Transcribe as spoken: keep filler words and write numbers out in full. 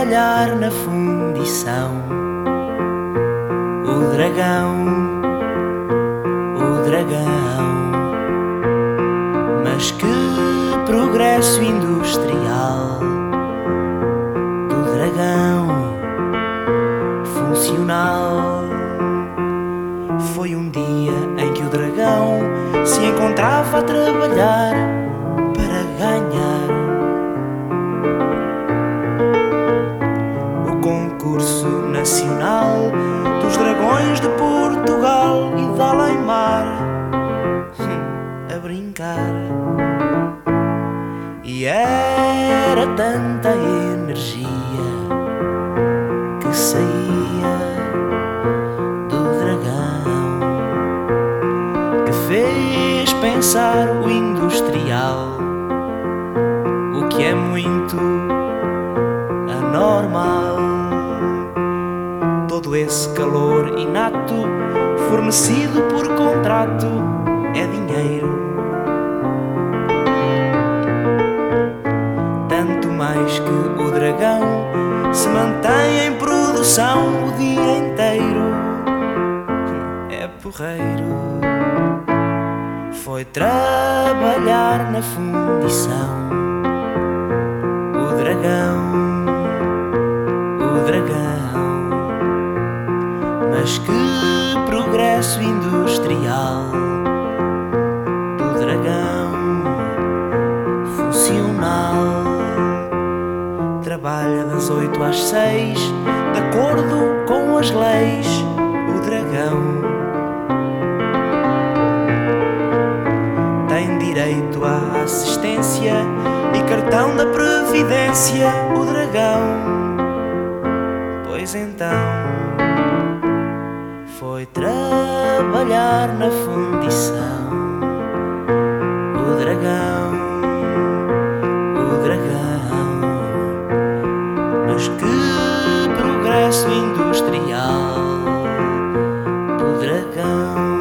trabalhar na fundição. O dragão, o dragão. Mas que progresso industrial do dragão funcional. Foi um dia em que o dragão se encontrava a trabalhar para ganhar o concurso nacional dos dragões de Portugal e de além-mar. A brincar. E era tanta energia que saía do dragão que fez pensar o industrial, o que é muito anormal. Todo esse calor inato fornecido por contrato é dinheiro. Tanto mais que o dragão se mantém em produção o dia inteiro. É porreiro. Foi trabalhar na fundição. O dragão, o dragão. Mas que progresso industrial do dragão funcional. Trabalha das oito às seis, de acordo com as leis, o dragão. Tem direito à assistência e cartão da previdência, o dragão. Pois então foi trabalhar na fundição. O dragão, o dragão. Mas que progresso industrial do dragão.